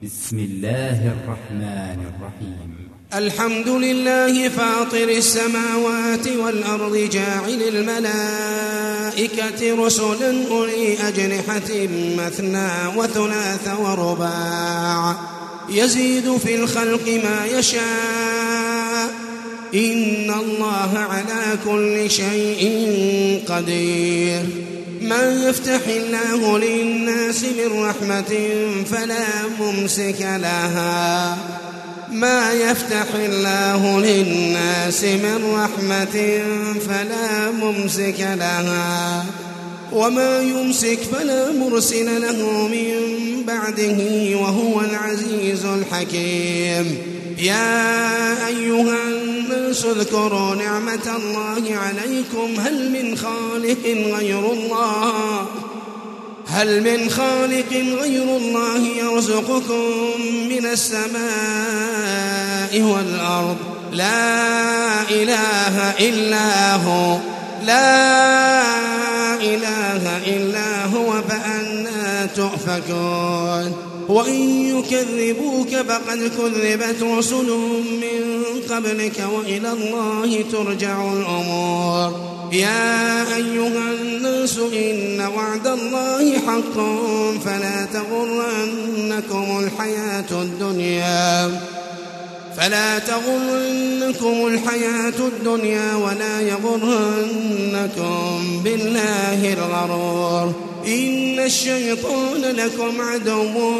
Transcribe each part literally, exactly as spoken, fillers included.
بسم الله الرحمن الرحيم. الحمد لله فاطر السماوات والأرض جاعل الملائكة رسلا أولي أجنحة مثنى وثلاث ورباع يزيد في الخلق ما يشاء إن الله على كل شيء قدير. من يفتح الله للناس من رحمة فلا ممسك لها ما يفتح الله للناس من رحمة فلا ممسك لها وما يمسك فلا مرسل له من بعده وهو العزيز الحكيم. يا أيها الناس اذكروا نعمة الله عليكم هل من خالق غير الله هل من خالق غير الله يرزقكم من السماء والأرض لا إله إلا هو لا إله إلا هو فأنى تؤفكون. وإن يكذبوك فقد كذبت رسل من قبلك وإلى الله ترجع الأمور. يا أيها الناس إن وعد الله حق فلا تغرنكم الحياة الدنيا فلا تغرنكم الحياة الدنيا ولا يغرنكم بالله الغرور. إن الشيطان لكم عدو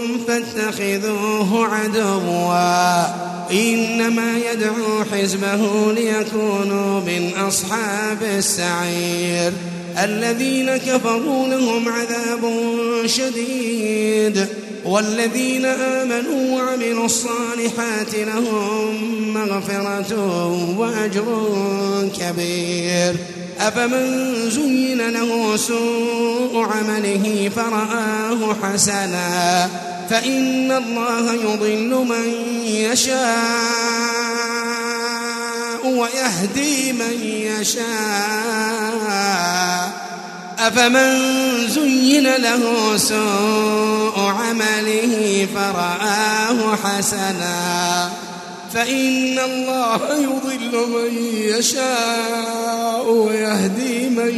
فاتخذوه عدوا إنما يدعو حزبه ليكونوا من أصحاب السعير. الذين كفروا لهم عذاب شديد والذين آمنوا وعملوا الصالحات لهم مغفرة وأجر كبير. أفمن زين له سوء عمله فرآه حسنا فإن الله يضل من يشاء ويهدي من يشاء أفمن زين له سوء عمله فرآه حسنا فإن الله يضل من يشاء ويهدي من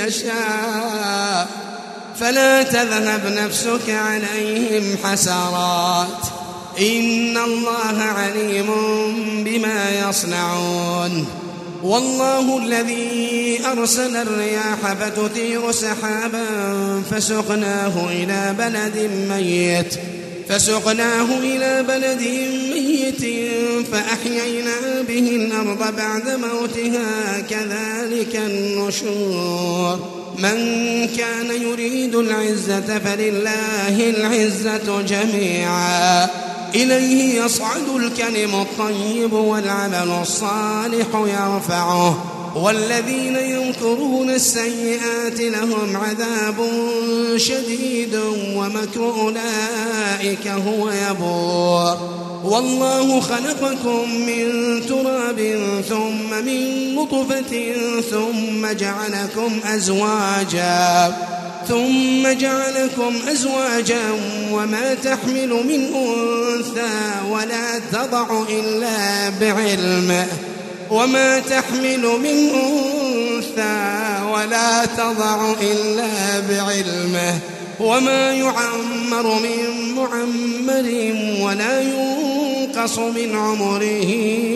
يشاء فلا تذهب نفسك عليهم حسرات إن الله عليم بما يصنعون. والله الذي أرسل الرياح فتثير سحابا فسقناه إلى بلد ميت فسقناه إلى بلد ميت فأحيينا به الأرض بعد موتها كذلك النشور. من كان يريد العزة فلله العزة جميعا إليه يصعد الكلم الطيب والعمل الصالح يرفعه والذين ينكرون السيئات لهم عذاب شديد ومكر أولئك هو يبور. والله خلقكم من تراب ثم من نطفة ثم جعلكم أزواجا ثم جعلكم أزواجا وما تحمل من أنثى ولا تضع إلا بعلمه وما تحمل من أنثى ولا تضع إلا بعلمه وما يعمر من معمر ولا ينقص من عمره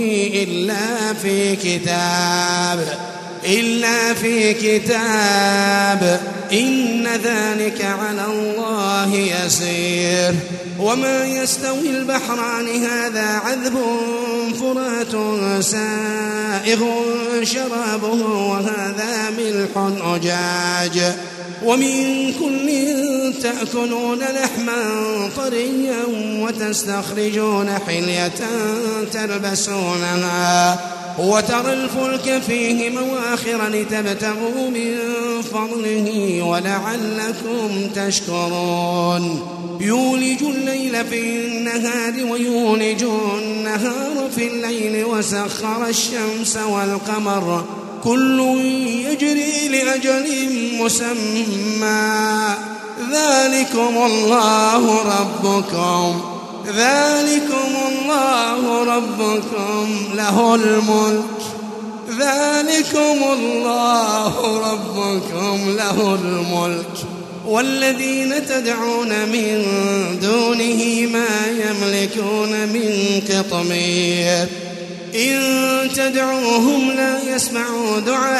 إلا في كتاب إلا في كتاب إن ذلك على الله يسير. وما يستوي البحران هذا عذب فرات سائغ شرابه وهذا ملح أجاج ومن كل تأكلون لحما طريا وتستخرجون حلية تلبسونها وترى الفلك فيه مواخر لتبتغوا من فضله ولعلكم تشكرون. يولج الليل في النهار ويولج النهار في الليل وسخر الشمس والقمر كل يجري لأجل مسمى ذلكم الله ربكم ذلكم الله ربكم له الملك ذلكم الله ربكم له الملك والذين تدعون من دونه ما يملكون من قطمير إن تدعوهم لا يسمعوا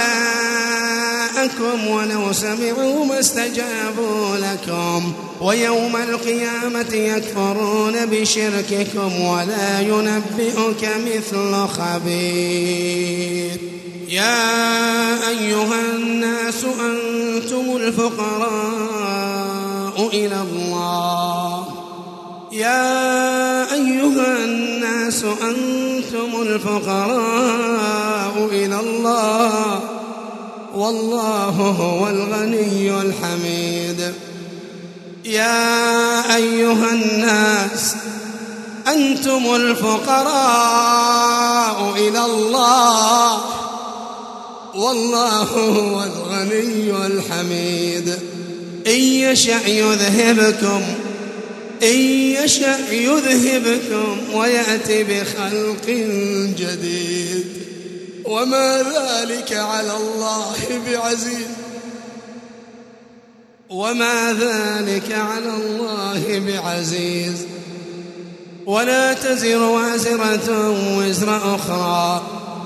دعاءكم ولو سمعوا ما استجابوا لكم ويوم القيامة يكفرون بشرككم ولا ينبئك مثل خبير. يا أيها الناس أنتم الفقراء إلى الله يا أيها الناس أنتم الفقراء إلى الله والله هو الغني الحميد. يا أيها الناس أنتم الفقراء إلى الله والله هو الغني الحميد. إن يشأ يذهبكم إن يشأ يذهبكم ويأتي بخلق جديد وما ذلك على الله بعزيز وما ذلك على الله بعزيز. ولا تزر وازرة وزر أخرى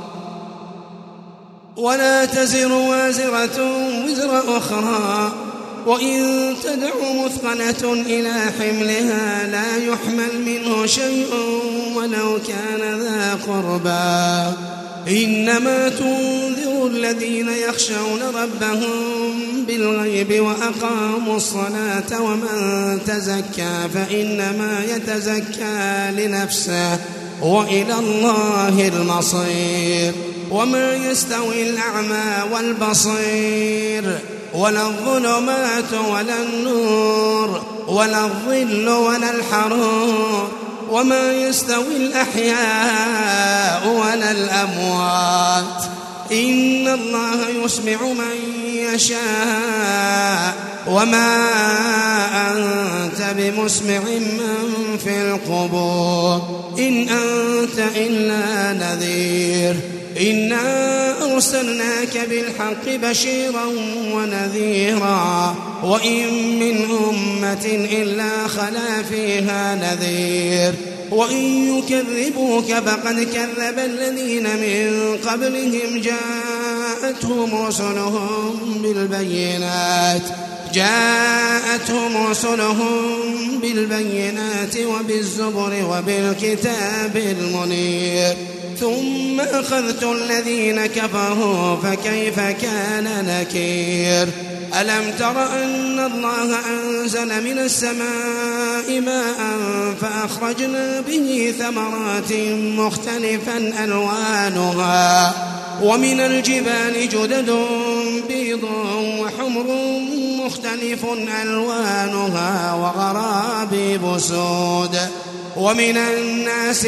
ولا تزر وازرة وزر أخرى وإن تدع مثقلة إلى حملها لا يحمل منه شيء ولو كان ذا قربى إنما تنذر الذين يخشون ربهم بالغيب وأقاموا الصلاة ومن تزكى فإنما يتزكى لنفسه وإلى الله المصير. وما يستوي الأعمى والبصير ولا الظلمات ولا النور ولا الظل ولا الحرور وما يستوي الأحياء ولا الأموات إن الله يسمع من يشاء وما أنت بمسمع من في القبور إن أنت إلا نذير. إنا أرسلناك بالحق بشيرا ونذيرا وإن من أمة إلا خلا فيها نذير وإن يكذبوك فقد كذب الذين من قبلهم جاءتهم رسلهم بالبينات جاءتهم رسلهم بالبينات وبالزبر وبالكتاب المنير ثم أخذت الذين كفروا فكيف كان نكير. ألم تر أن الله أنزل من السماء ماء فأخرجنا به ثمرات مختلفا ألوانها ومن الجبال جدد بيض وحمر مختلف ألوانها وغرابيب سود ومن الناس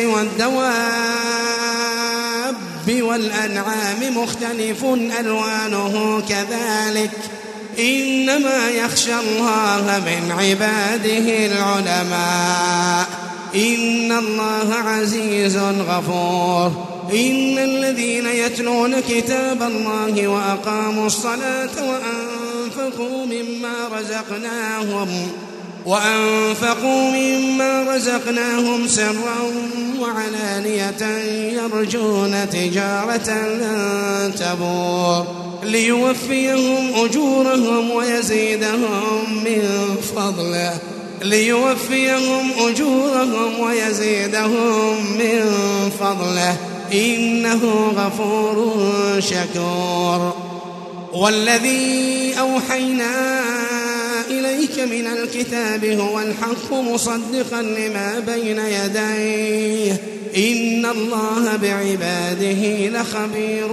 والدواب والأنعام مختلف ألوانه كذلك إنما يخشى الله من عباده العلماء إن الله عزيز غفور. إن الذين يتلون كتاب الله وأقاموا الصلاة وأنفقوا مما رزقناهم وأنفقوا مما رزقناهم سرا وعلانية يرجون تجارة لن تبور ليوفيهم أجورهم ويزيدهم من فضله ليوفيهم أجورهم ويزيدهم من فضله إنه غفور شكور. والذي أوحينا إليك من الكتاب هو الحق مصدقا لما بين يديه إن الله بعباده لخبير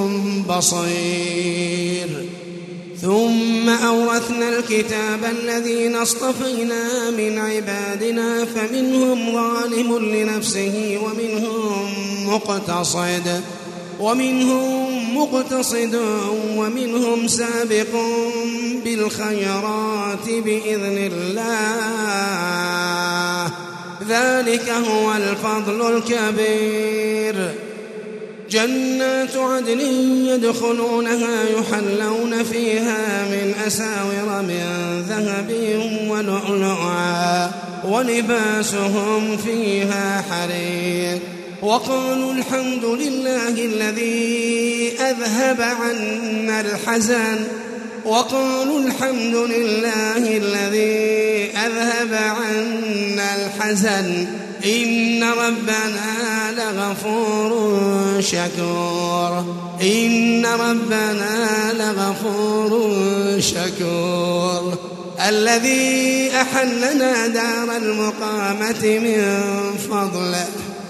بصير. ثم أورثنا الكتاب الذين اصطفينا من عبادنا فمنهم ظالم لنفسه ومنهم مقتصد ومنهم مقتصد ومنهم سابق بالخيرات بإذن الله ذلك هو الفضل الكبير. جنات عدن يدخلونها يحلون فيها من أساور من ذهب ولؤلؤا ولباسهم فيها حرير. وقالوا الحمد لله الذي أذهب عنا الحزن وقالوا الحمد لله الذي أذهب عنا الحزن إن ربنا لغفور شكور إن ربنا لغفور شكور. الذي أحلنا دار المقامة من فضله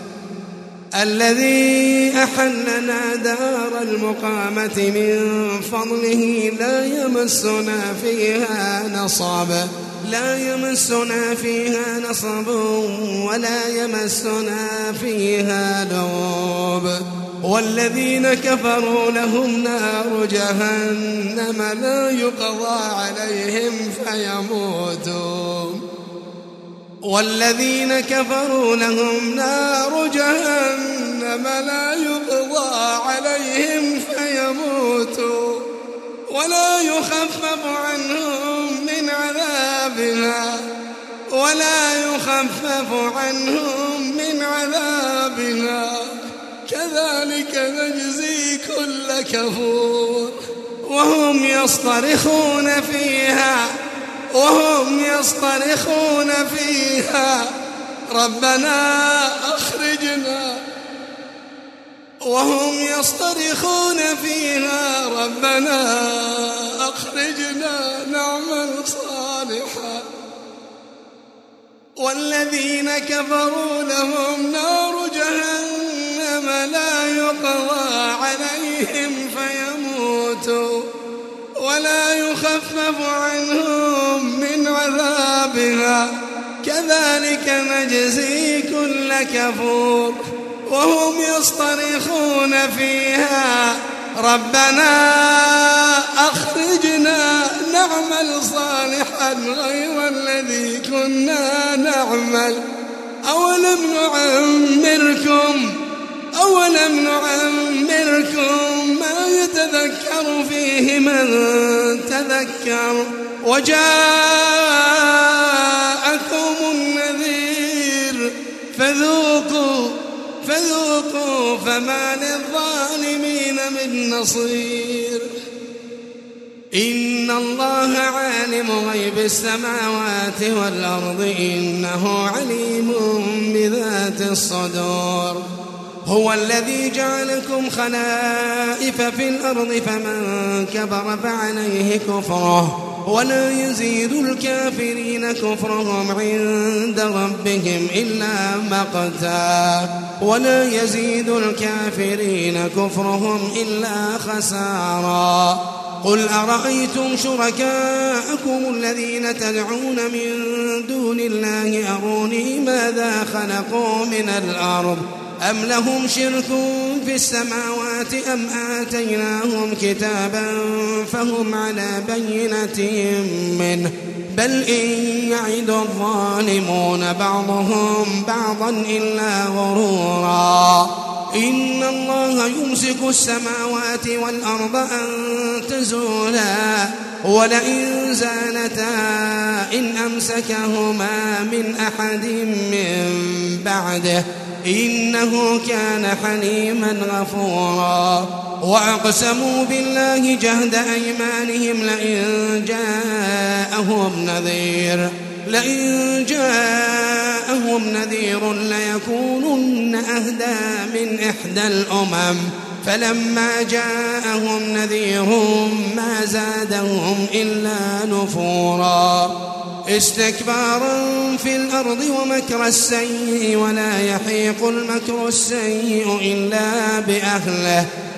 الذي أحلنا دار المقامة من فضله لا يمسنا فيها نصب لا يمسنا فيها نصب ولا يمسنا فيها لغوب. والذين كفروا لهم نار جهنم لا يقضى عليهم فيموتوا والذين كفروا لهم نار جهنم لا يقضى عليهم فيموتوا ولا يخفف عنهم من عذابها ولا يخفف عنهم من عذابها كذلك نجزي كل كفور. وهم يصطرخون فيها وهم يصطرخون فيها ربنا أخرجنا وهم يصطرخون فيها ربنا أخرجنا نعمل صالحا. والذين كفروا لهم نار جهنم لا يقضى عليهم فيموتوا ولا يخفف عنهم من عذابها كذلك نجزي كل كفور. وهم يصطرخون فيها ربنا أخرجنا نعمل صالحا غير الذي كنا نعمل أولم نعمركم أولم نعمركم ما يتذكر فيه من تذكر وجاءكم النذير فذوقوا فذوقوا فما للظالمين من نصير. إن الله عالم غيب السماوات والأرض إنه عليم بذات الصدور. هو الذي جعلكم خلائف في الأرض فمن كفر فعليه كفره ولا يزيد الكافرين كفرهم عند ربهم إلا مقتا ولا يزيد الكافرين كفرهم إلا خسارا. قل أرأيتم شركاءكم الذين تدعون من دون الله أروني ماذا خلقوا من الأرض أم لهم شرك في السماوات أم آتيناهم كتابا فهم على بينة منه بل إن يعد الظالمون بعضهم بعضا إلا غرورا. إن الله يمسك السماوات والأرض أن تزولا ولئن زالتا إن أمسكهما من أحد من بعده إنه كان حليما غفورا. وأقسموا بالله جهد أيمانهم لئن جاءهم نذير لئن جاءهم نذير ليكونن أهدى من إحدى الأمم فلما جاءهم نذير ما زادهم إلا نفورا. استكبارا في الأرض ومكر السيء ولا يحيق المكر السيء إلا بأهله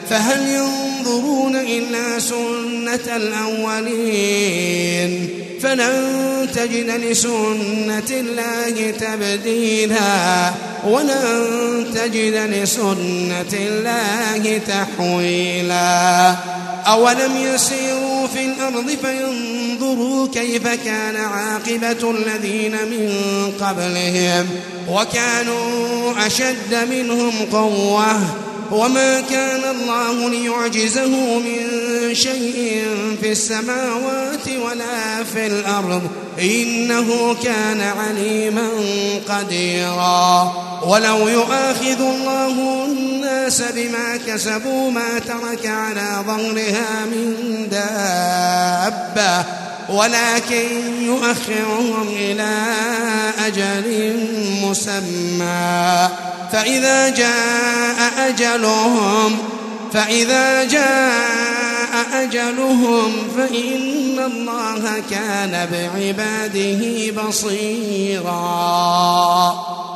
فهل ينظرون إلا سنة الأولين فلن تجد لسنة الله تبديلا ولن تجد لسنة الله تحويلا أولم يسيروا في الأرض فينظروا كيف كان عاقبة الذين من قبلهم وكانوا أشد منهم قوة وما كان الله ليعجزه من شيء في السماوات ولا في الأرض إنه كان عليما قديرا ولو يؤاخذ الله الناس بما كسبوا ما ترك على ظهرها من دابة ولكن يؤخرهم إلى أجل مسمى فإذا جاء أجلهم فإذا جاء أجلهم فإن الله كان بعباده بصيرا.